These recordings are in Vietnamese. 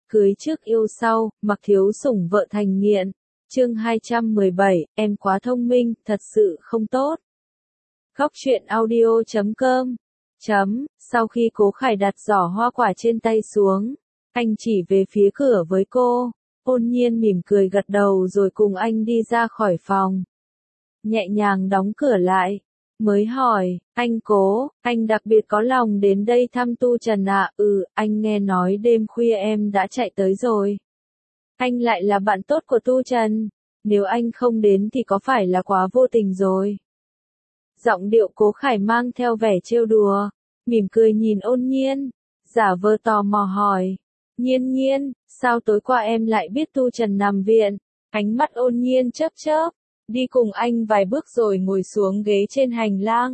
cưới trước yêu sau, mặc thiếu sủng vợ thành nghiện. Chương 217, em quá thông minh, thật sự không tốt. Góc truyện audio.com. Sau khi Cố Khải đặt giỏ hoa quả trên tay xuống, anh chỉ về phía cửa với cô. Ôn Nhiên mỉm cười gật đầu rồi cùng anh đi ra khỏi phòng. Nhẹ nhàng đóng cửa lại, mới hỏi, anh Cố, anh đặc biệt có lòng đến đây thăm Tu Trần à? Anh nghe nói đêm khuya em đã chạy tới rồi. Anh lại là bạn tốt của Tu Trần, nếu anh không đến thì có phải là quá vô tình rồi. Giọng điệu Cố Khải mang theo vẻ trêu đùa, mỉm cười nhìn Ôn Nhiên, giả vờ tò mò hỏi, Nhiên, sao tối qua em lại biết Tu Trần nằm viện? Ánh mắt Ôn Nhiên chớp chớp, đi cùng anh vài bước rồi ngồi xuống ghế trên hành lang.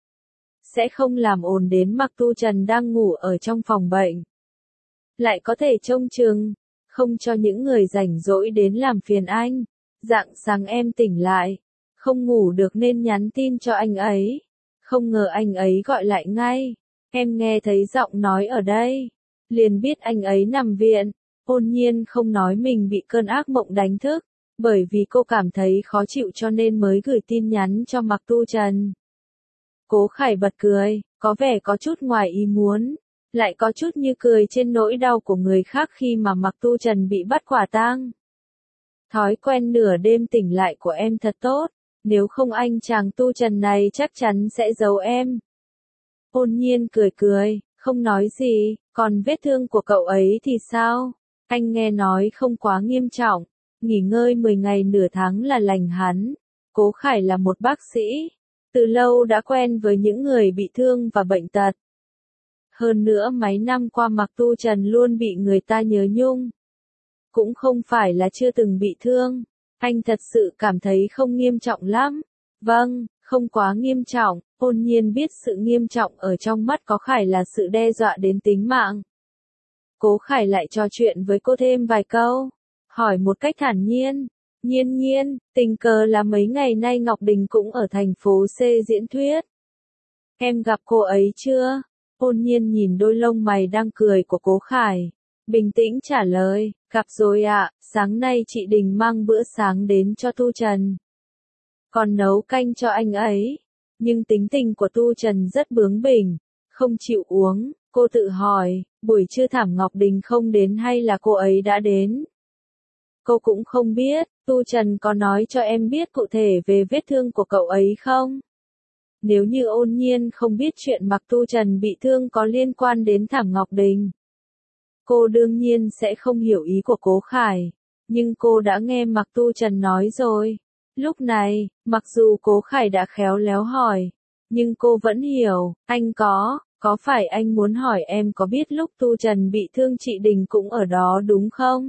Sẽ không làm ồn đến mặc Tu Trần đang ngủ ở trong phòng bệnh. Lại có thể trông chừng, không cho những người rảnh rỗi đến làm phiền anh. Rạng sáng em tỉnh lại, không ngủ được nên nhắn tin cho anh ấy. Không ngờ anh ấy gọi lại ngay. Em nghe thấy giọng nói ở đây, liền biết anh ấy nằm viện. Ôn Nhiên không nói mình bị cơn ác mộng đánh thức, bởi vì cô cảm thấy khó chịu cho nên mới gửi tin nhắn cho Mạc Tu Trần. Cố Khải bật cười, có vẻ có chút ngoài ý muốn, lại có chút như cười trên nỗi đau của người khác khi mà Mạc Tu Trần bị bắt quả tang. Thói quen nửa đêm tỉnh lại của em thật tốt, nếu không anh chàng Tu Trần này chắc chắn sẽ giấu em. Ôn Nhiên cười, không nói gì, còn vết thương của cậu ấy thì sao? Anh nghe nói không quá nghiêm trọng, nghỉ ngơi 10 ngày nửa tháng là lành hẳn. Cố Khải là một bác sĩ, từ lâu đã quen với những người bị thương và bệnh tật. Hơn nữa mấy năm qua Mạc Tu Trần luôn bị người ta nhớ nhung. Cũng không phải là chưa từng bị thương, anh thật sự cảm thấy không nghiêm trọng lắm. Vâng, không quá nghiêm trọng. Ôn Nhiên biết sự nghiêm trọng ở trong mắt Cố Khải là sự đe dọa đến tính mạng. Cố Khải lại trò chuyện với cô thêm vài câu, hỏi một cách thản nhiên, Nhiên, tình cờ là mấy ngày nay Ngọc Đình cũng ở thành phố C diễn thuyết. Em gặp cô ấy chưa? Ôn Nhiên nhìn đôi lông mày đang cười của Cố Khải, bình tĩnh trả lời, gặp rồi ạ, sáng nay chị Đình mang bữa sáng đến cho Tu Trần. Còn nấu canh cho anh ấy, nhưng tính tình của Tu Trần rất bướng bỉnh, không chịu uống. Cô tự hỏi, buổi trưa Thảm Ngọc Đình không đến hay là cô ấy đã đến? Cô cũng không biết, Tu Trần có nói cho em biết cụ thể về vết thương của cậu ấy không? Nếu như Ôn Nhiên không biết chuyện Mạc Tu Trần bị thương có liên quan đến Thảm Ngọc Đình, cô đương nhiên sẽ không hiểu ý của Cố Khải, nhưng cô đã nghe Mạc Tu Trần nói rồi. Lúc này, mặc dù Cố Khải đã khéo léo hỏi, nhưng cô vẫn hiểu, anh có phải anh muốn hỏi em có biết lúc Tu Trần bị thương chị Đình cũng ở đó đúng không?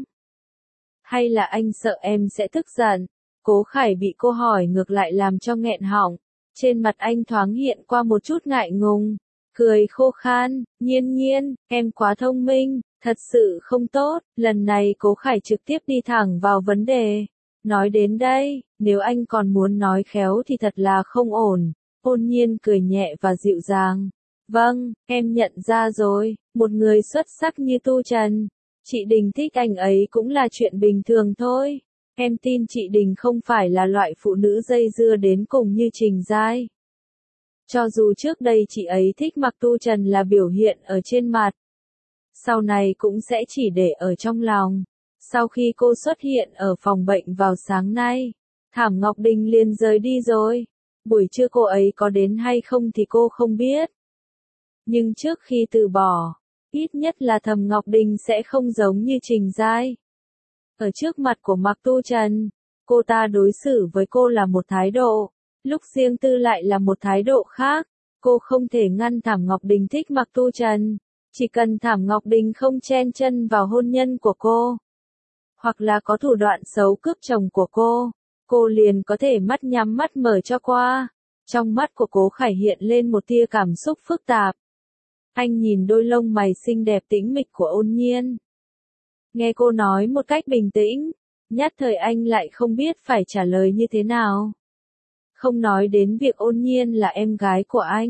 Hay là anh sợ em sẽ tức giận? Cố Khải bị cô hỏi ngược lại làm cho nghẹn họng, trên mặt anh thoáng hiện qua một chút ngại ngùng, cười khô khan, Nhiên, em quá thông minh, thật sự không tốt. Lần này Cố Khải trực tiếp đi thẳng vào vấn đề. Nói đến đây, nếu anh còn muốn nói khéo thì thật là không ổn. Ôn Nhiên cười nhẹ và dịu dàng. Vâng, em nhận ra rồi, một người xuất sắc như Tu Trần, chị Đình thích anh ấy cũng là chuyện bình thường thôi. Em tin chị Đình không phải là loại phụ nữ dây dưa đến cùng như Trình Giai. Cho dù trước đây chị ấy thích Mạc Tu Trần là biểu hiện ở trên mặt, sau này cũng sẽ chỉ để ở trong lòng. Sau khi cô xuất hiện ở phòng bệnh vào sáng nay, Thảm Ngọc Đình liền rời đi rồi. Buổi trưa cô ấy có đến hay không thì cô không biết. Nhưng trước khi từ bỏ, ít nhất là Thẩm Ngọc Đình sẽ không giống như Trình Giai. Ở trước mặt của Mạc Tu Trần, cô ta đối xử với cô là một thái độ, lúc riêng tư lại là một thái độ khác. Cô không thể ngăn Thẩm Ngọc Đình thích Mạc Tu Trần, chỉ cần Thẩm Ngọc Đình không chen chân vào hôn nhân của cô, hoặc là có thủ đoạn xấu cướp chồng của cô liền có thể mắt nhắm mắt mở cho qua. Trong mắt của Cố Khải hiện lên một tia cảm xúc phức tạp. Anh nhìn đôi lông mày xinh đẹp tĩnh mịch của Ôn Nhiên. Nghe cô nói một cách bình tĩnh, nhất thời anh lại không biết phải trả lời như thế nào. Không nói đến việc Ôn Nhiên là em gái của anh,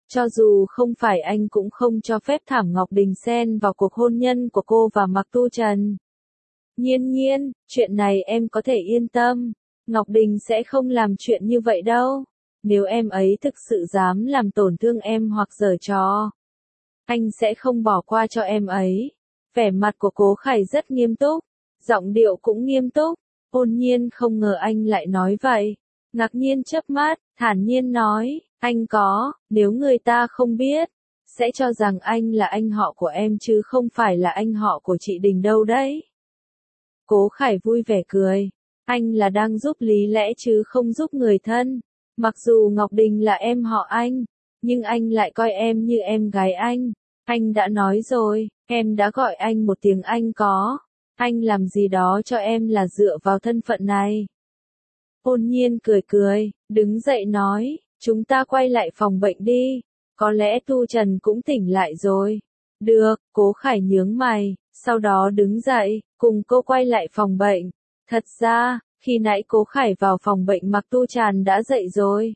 Cho dù không phải anh cũng không cho phép Thảm Ngọc Đình xen vào cuộc hôn nhân của cô và Mạc Tu Trần. Nhiên Nhiên, chuyện này em có thể yên tâm, Ngọc Đình sẽ không làm chuyện như vậy đâu. Nếu em ấy thực sự dám làm tổn thương em hoặc giở trò, anh sẽ không bỏ qua cho em ấy. Vẻ mặt của Cố Khải rất nghiêm túc, giọng điệu cũng nghiêm túc. Ôn Nhiên không ngờ anh lại nói vậy. Ngạc nhiên chớp mắt, thản nhiên nói, anh có, nếu người ta không biết, sẽ cho rằng anh là anh họ của em chứ không phải là anh họ của chị Đình đâu đấy. Cố Khải vui vẻ cười, anh là đang giúp lý lẽ chứ không giúp người thân. Mặc dù Ngọc Đình là em họ anh, nhưng anh lại coi em như em gái anh. Anh đã nói rồi, em đã gọi anh một tiếng anh có. Anh làm gì đó cho em là dựa vào thân phận này. Ôn Nhiên cười cười, đứng dậy nói, chúng ta quay lại phòng bệnh đi. Có lẽ Tu Trần cũng tỉnh lại rồi. Được, Cố Khải nhướng mày, sau đó đứng dậy, cùng cô quay lại phòng bệnh. Thật ra, khi nãy Cố Khải vào phòng bệnh Mạc Tu Trần đã dậy rồi.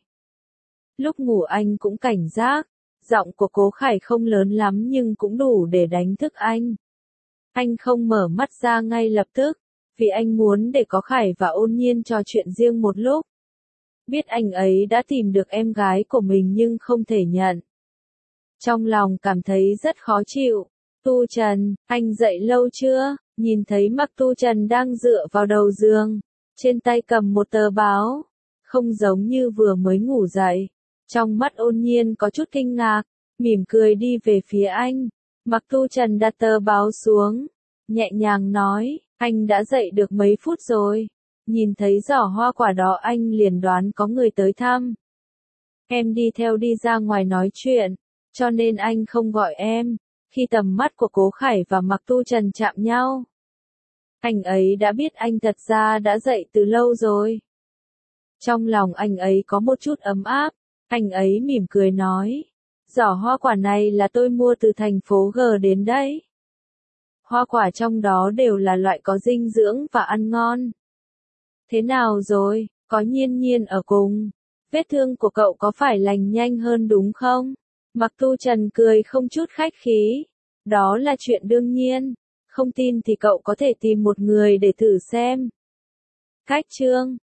Lúc ngủ anh cũng cảnh giác, giọng của Cố Khải không lớn lắm nhưng cũng đủ để đánh thức anh. Anh không mở mắt ra ngay lập tức, vì anh muốn để có Khải và Ôn Nhiên trò chuyện riêng một lúc. Biết anh ấy đã tìm được em gái của mình nhưng không thể nhận. Trong lòng cảm thấy rất khó chịu. Tu Trần, anh dậy lâu chưa? Nhìn thấy Mạc Tu Trần đang dựa vào đầu giường, trên tay cầm một tờ báo, không giống như vừa mới ngủ dậy. Trong mắt Ôn Nhiên có chút kinh ngạc, mỉm cười đi về phía anh. Mạc Tu Trần đặt tờ báo xuống, nhẹ nhàng nói, anh đã dậy được mấy phút rồi. Nhìn thấy giỏ hoa quả đó anh liền đoán có người tới thăm. Em đi theo đi ra ngoài nói chuyện, cho nên anh không gọi em. Khi tầm mắt của Cố Khải và Mạc Tu Trần chạm nhau, anh ấy đã biết anh thật ra đã dậy từ lâu rồi. Trong lòng anh ấy có một chút ấm áp, anh ấy mỉm cười nói, giỏ hoa quả này là tôi mua từ thành phố G đến đấy. Hoa quả trong đó đều là loại có dinh dưỡng và ăn ngon. Thế nào rồi, có Nhiên Nhiên ở cùng? Vết thương của cậu có phải lành nhanh hơn đúng không? Mạc Tu Trần cười không chút khách khí. Đó là chuyện đương nhiên. Không tin thì cậu có thể tìm một người để thử xem. Cách chương